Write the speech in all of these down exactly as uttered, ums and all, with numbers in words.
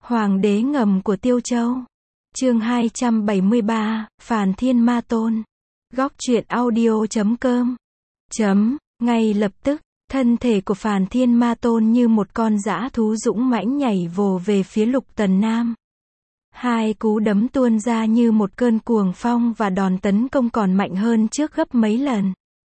Hoàng đế ngầm của Tiêu Châu. Chương hai trăm bảy mươi ba, Phàn Thiên Ma Tôn. Góc truyện audio chấm com. Chấm, ngay lập tức, thân thể của Phàn Thiên Ma Tôn như một con dã thú dũng mãnh nhảy vồ về phía Lục Tần Nam. Hai cú đấm tuôn ra như một cơn cuồng phong và đòn tấn công còn mạnh hơn trước gấp mấy lần.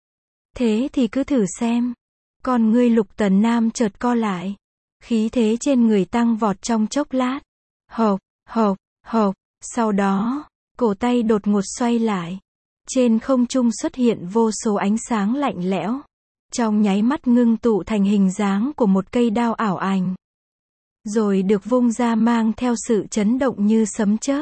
Thế thì cứ thử xem. Còn ngươi Lục Tần Nam chợt co lại. Khí thế trên người tăng vọt trong chốc lát. Hộc, hộc, hộc, sau đó, cổ tay đột ngột xoay lại. Trên không trung xuất hiện vô số ánh sáng lạnh lẽo. Trong nháy mắt ngưng tụ thành hình dáng của một cây đao ảo ảnh. Rồi được vung ra mang theo sự chấn động như sấm chớp.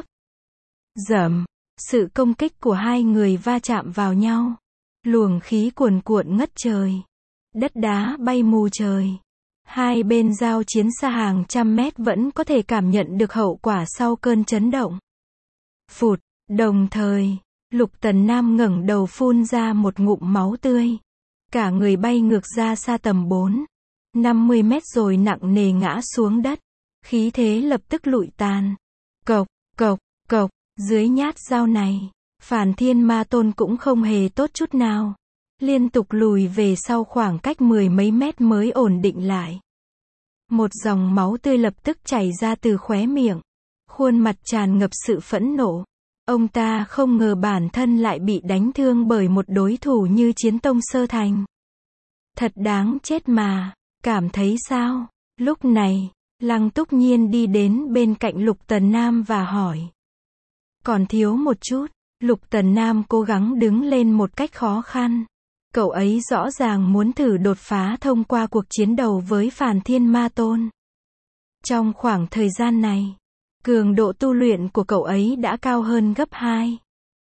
Rầm, sự công kích của hai người va chạm vào nhau. Luồng khí cuồn cuộn ngất trời. Đất đá bay mù trời. Hai bên giao chiến xa hàng trăm mét vẫn có thể cảm nhận được hậu quả sau cơn chấn động. Phụt, đồng thời, Lục Tần Nam ngẩng đầu phun ra một ngụm máu tươi. Cả người bay ngược ra xa tầm bốn, năm mươi mét rồi nặng nề ngã xuống đất. Khí thế lập tức lụi tàn. Cộc, cộc, cộc, dưới nhát dao này, Phàn Thiên Ma Tôn cũng không hề tốt chút nào. Liên tục lùi về sau khoảng cách mười mấy mét mới ổn định lại. Một dòng máu tươi lập tức chảy ra từ khóe miệng. Khuôn mặt tràn ngập sự phẫn nộ. Ông ta không ngờ bản thân lại bị đánh thương bởi một đối thủ như Chiến Tông Sơ Thành. Thật đáng chết mà, cảm thấy sao? Lúc này, Lăng Túc Nhiên đi đến bên cạnh Lục Tần Nam và hỏi. Còn thiếu một chút, Lục Tần Nam cố gắng đứng lên một cách khó khăn. Cậu ấy rõ ràng muốn thử đột phá thông qua cuộc chiến đầu với Phàn Thiên Ma Tôn. Trong khoảng thời gian này, cường độ tu luyện của cậu ấy đã cao hơn gấp hai,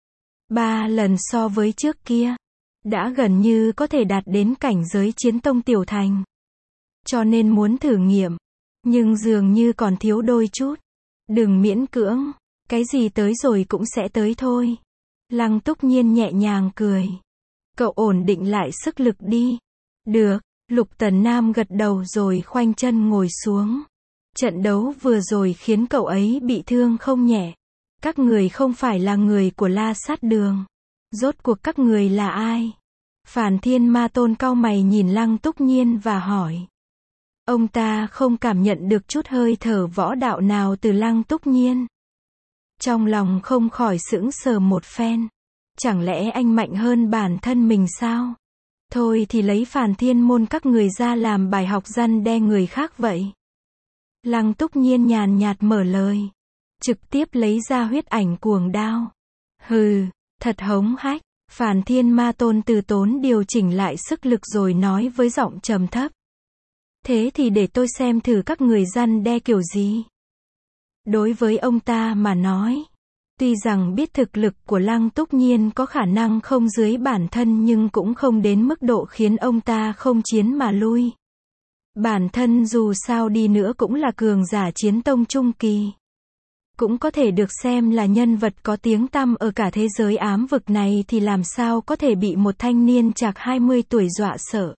ba lần so với trước kia. Đã gần như có thể đạt đến cảnh giới Chiến Tông Tiểu Thành. Cho nên muốn thử nghiệm. Nhưng dường như còn thiếu đôi chút. Đừng miễn cưỡng. Cái gì tới rồi cũng sẽ tới thôi. Lăng Túc Nhiên nhẹ nhàng cười. Cậu ổn định lại sức lực đi. Được. Lục Tần Nam gật đầu rồi khoanh chân ngồi xuống. Trận đấu vừa rồi khiến cậu ấy bị thương không nhẹ. Các người không phải là người của La Sát Đường. Rốt cuộc các người là ai? Phàn Thiên Ma Tôn cau mày nhìn Lăng Túc Nhiên và hỏi. Ông ta không cảm nhận được chút hơi thở võ đạo nào từ Lăng Túc Nhiên. Trong lòng không khỏi sững sờ một phen. Chẳng lẽ anh mạnh hơn bản thân mình sao? Thôi thì lấy Phàn Thiên môn các người ra làm bài học răn đe người khác vậy. Lăng Túc Nhiên nhàn nhạt mở lời. Trực tiếp lấy ra huyết ảnh cuồng đao. Hừ, thật hống hách. Phàn Thiên Ma Tôn từ tốn điều chỉnh lại sức lực rồi nói với giọng trầm thấp. Thế thì để tôi xem thử các người răn đe kiểu gì. Đối với ông ta mà nói, tuy rằng biết thực lực của Lăng Túc Nhiên có khả năng không dưới bản thân nhưng cũng không đến mức độ khiến ông ta không chiến mà lui. Bản thân dù sao đi nữa cũng là cường giả Chiến Tông Trung Kỳ. Cũng có thể được xem là nhân vật có tiếng tăm ở cả thế giới ám vực này thì làm sao có thể bị một thanh niên chạc hai mươi tuổi dọa sợ.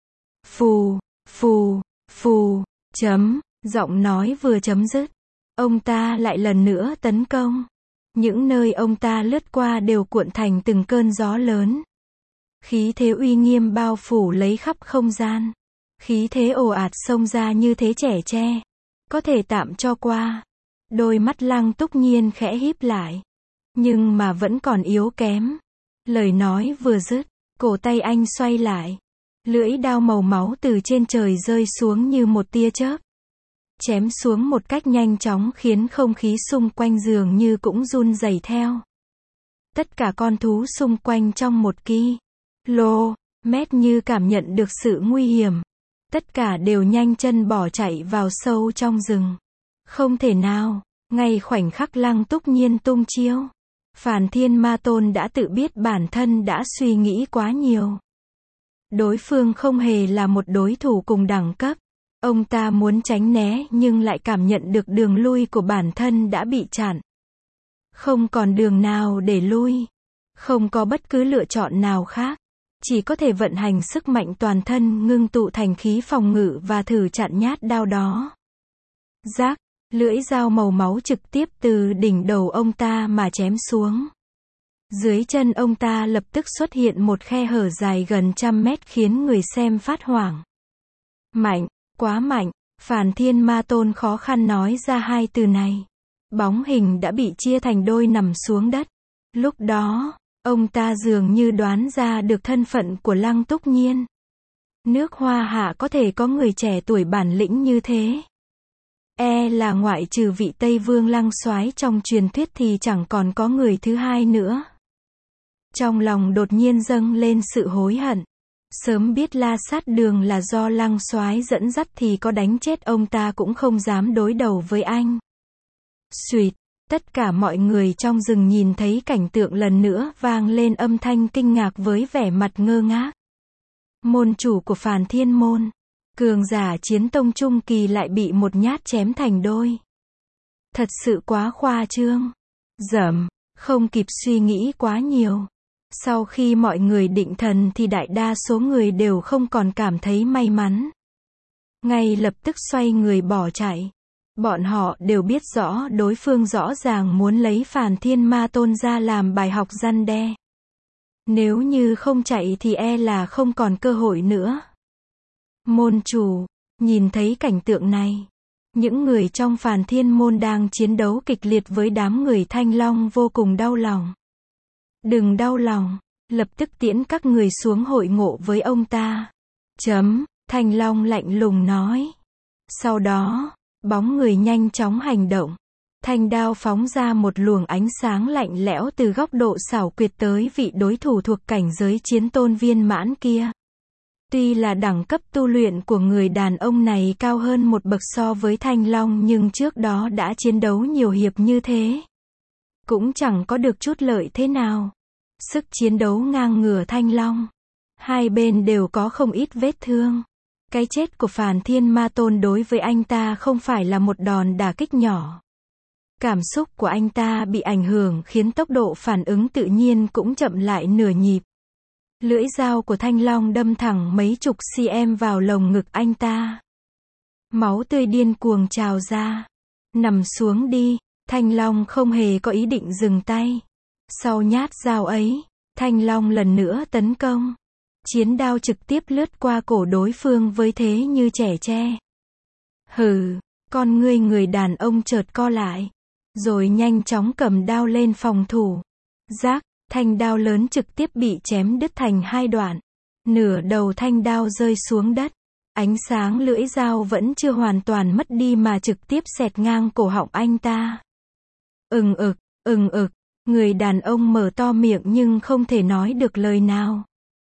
Phù, phù, phù, chấm, giọng nói vừa chấm dứt. Ông ta lại lần nữa tấn công. Những nơi ông ta lướt qua đều cuộn thành từng cơn gió lớn. Khí thế uy nghiêm bao phủ lấy khắp không gian. Khí thế ồ ạt xông ra như thế trẻ tre. Có thể tạm cho qua. Đôi mắt Lăng Túc Nhiên khẽ híp lại. Nhưng mà vẫn còn yếu kém. Lời nói vừa dứt, cổ tay anh xoay lại. Lưỡi đao màu máu từ trên trời rơi xuống như một tia chớp. Chém xuống một cách nhanh chóng khiến không khí xung quanh dường như cũng run rẩy theo. Tất cả con thú xung quanh trong một ki lô mét như cảm nhận được sự nguy hiểm. Tất cả đều nhanh chân bỏ chạy vào sâu trong rừng. Không thể nào, ngay khoảnh khắc Lăng Túc Nhiên tung chiêu. Phàn Thiên Ma Tôn đã tự biết bản thân đã suy nghĩ quá nhiều. Đối phương không hề là một đối thủ cùng đẳng cấp. Ông ta muốn tránh né nhưng lại cảm nhận được đường lui của bản thân đã bị chặn. Không còn đường nào để lui. Không có bất cứ lựa chọn nào khác. Chỉ có thể vận hành sức mạnh toàn thân ngưng tụ thành khí phòng ngự và thử chặn nhát đao đó. Rác, Lưỡi dao màu máu trực tiếp từ đỉnh đầu ông ta mà chém xuống. Dưới chân ông ta lập tức xuất hiện một khe hở dài gần trăm mét khiến người xem phát hoảng. Mạnh, quá mạnh, Phàn Thiên Ma Tôn khó khăn nói ra hai từ này. Bóng hình đã bị chia thành đôi nằm xuống đất. Lúc đó, ông ta dường như đoán ra được thân phận của Lăng Túc Nhiên. Nước Hoa Hạ có thể có người trẻ tuổi bản lĩnh như thế. E là ngoại trừ vị Tây Vương Lăng Soái trong truyền thuyết thì chẳng còn có người thứ hai nữa. Trong lòng đột nhiên dâng lên sự hối hận. Sớm biết La Sát Đường là do Lăng Soái dẫn dắt thì có đánh chết ông ta cũng không dám đối đầu với anh. Xuỵt, tất cả mọi người trong rừng nhìn thấy cảnh tượng lần nữa vang lên âm thanh kinh ngạc với vẻ mặt ngơ ngác. Môn chủ của Phàn Thiên môn, cường giả chiến tông trung kỳ lại bị một nhát chém thành đôi. Thật sự quá khoa trương. Dầm, không kịp suy nghĩ quá nhiều. Sau khi mọi người định thần thì đại đa số người đều không còn cảm thấy may mắn. Ngay lập tức xoay người bỏ chạy. Bọn họ đều biết rõ đối phương rõ ràng muốn lấy Phàn Thiên Ma Tôn ra làm bài học răn đe. Nếu như không chạy thì e là không còn cơ hội nữa. Môn chủ, nhìn thấy cảnh tượng này, những người trong Phàn Thiên môn đang chiến đấu kịch liệt với đám người Thanh Long vô cùng đau lòng. Đừng đau lòng, lập tức tiễn các người xuống hội ngộ với ông ta. Chấm, Thanh Long lạnh lùng nói. Sau đó, bóng người nhanh chóng hành động. Thanh đao phóng ra một luồng ánh sáng lạnh lẽo từ góc độ xảo quyệt tới vị đối thủ thuộc cảnh giới chiến tôn viên mãn kia. Tuy là đẳng cấp tu luyện của người đàn ông này cao hơn một bậc so với Thanh Long nhưng trước đó đã chiến đấu nhiều hiệp như thế. Cũng chẳng có được chút lợi thế nào. Sức chiến đấu ngang ngửa Thanh Long. Hai bên đều có không ít vết thương. Cái chết của Phàn Thiên Ma Tôn đối với anh ta không phải là một đòn đả kích nhỏ. Cảm xúc của anh ta bị ảnh hưởng khiến tốc độ phản ứng tự nhiên cũng chậm lại nửa nhịp. Lưỡi dao của Thanh Long đâm thẳng mấy chục cm vào lồng ngực anh ta. Máu tươi điên cuồng trào ra. Nằm xuống đi, Thanh Long không hề có ý định dừng tay. Sau nhát dao ấy, Thanh Long lần nữa tấn công. Chiến đao trực tiếp lướt qua cổ đối phương với thế như trẻ tre. Hừ, con ngươi người đàn ông chợt co lại. Rồi nhanh chóng cầm đao lên phòng thủ. Rác, thanh đao lớn trực tiếp bị chém đứt thành hai đoạn. Nửa đầu thanh đao rơi xuống đất. Ánh sáng lưỡi dao vẫn chưa hoàn toàn mất đi mà trực tiếp xẹt ngang cổ họng anh ta. Ừng ực, ừng ực, người đàn ông mở to miệng nhưng không thể nói được lời nào.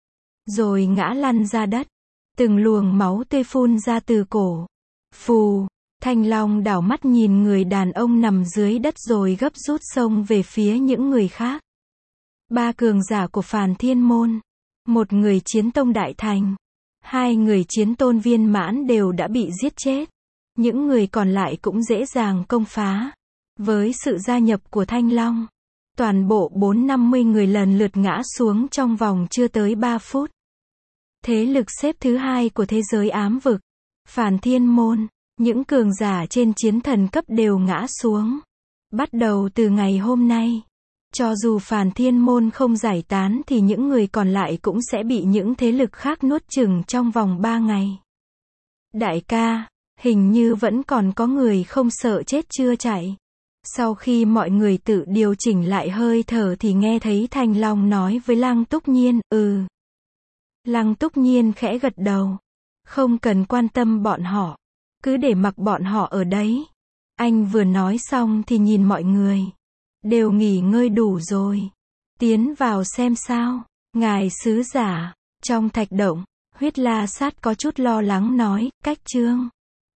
Rồi ngã lăn ra đất. Từng luồng máu tươi phun ra từ cổ. Phù, Thanh Long đảo mắt nhìn người đàn ông nằm dưới đất rồi gấp rút xông về phía những người khác. Ba cường giả của Phàn Thiên môn. Một người chiến tông đại thành. Hai người chiến tôn viên mãn đều đã bị giết chết. Những người còn lại cũng dễ dàng công phá. Với sự gia nhập của Thanh Long, toàn bộ bốn năm mươi người lần lượt ngã xuống trong vòng chưa tới ba phút. Thế lực xếp thứ hai của thế giới ám vực. Phàn Thiên môn, những cường giả trên chiến thần cấp đều ngã xuống. Bắt đầu từ ngày hôm nay, cho dù Phàn Thiên môn không giải tán thì những người còn lại cũng sẽ bị những thế lực khác nuốt chửng trong vòng ba ngày. Đại ca, hình như vẫn còn có người không sợ chết chưa chạy. Sau khi mọi người tự điều chỉnh lại hơi thở thì nghe thấy Thanh Long nói với Lăng Túc Nhiên, ừ. Lăng Túc Nhiên khẽ gật đầu. Không cần quan tâm bọn họ. Cứ để mặc bọn họ ở đấy. Anh vừa nói xong thì nhìn mọi người. Đều nghỉ ngơi đủ rồi. Tiến vào xem sao. Ngài sứ giả. Trong thạch động, Huyết La Sát có chút lo lắng nói, cách chương.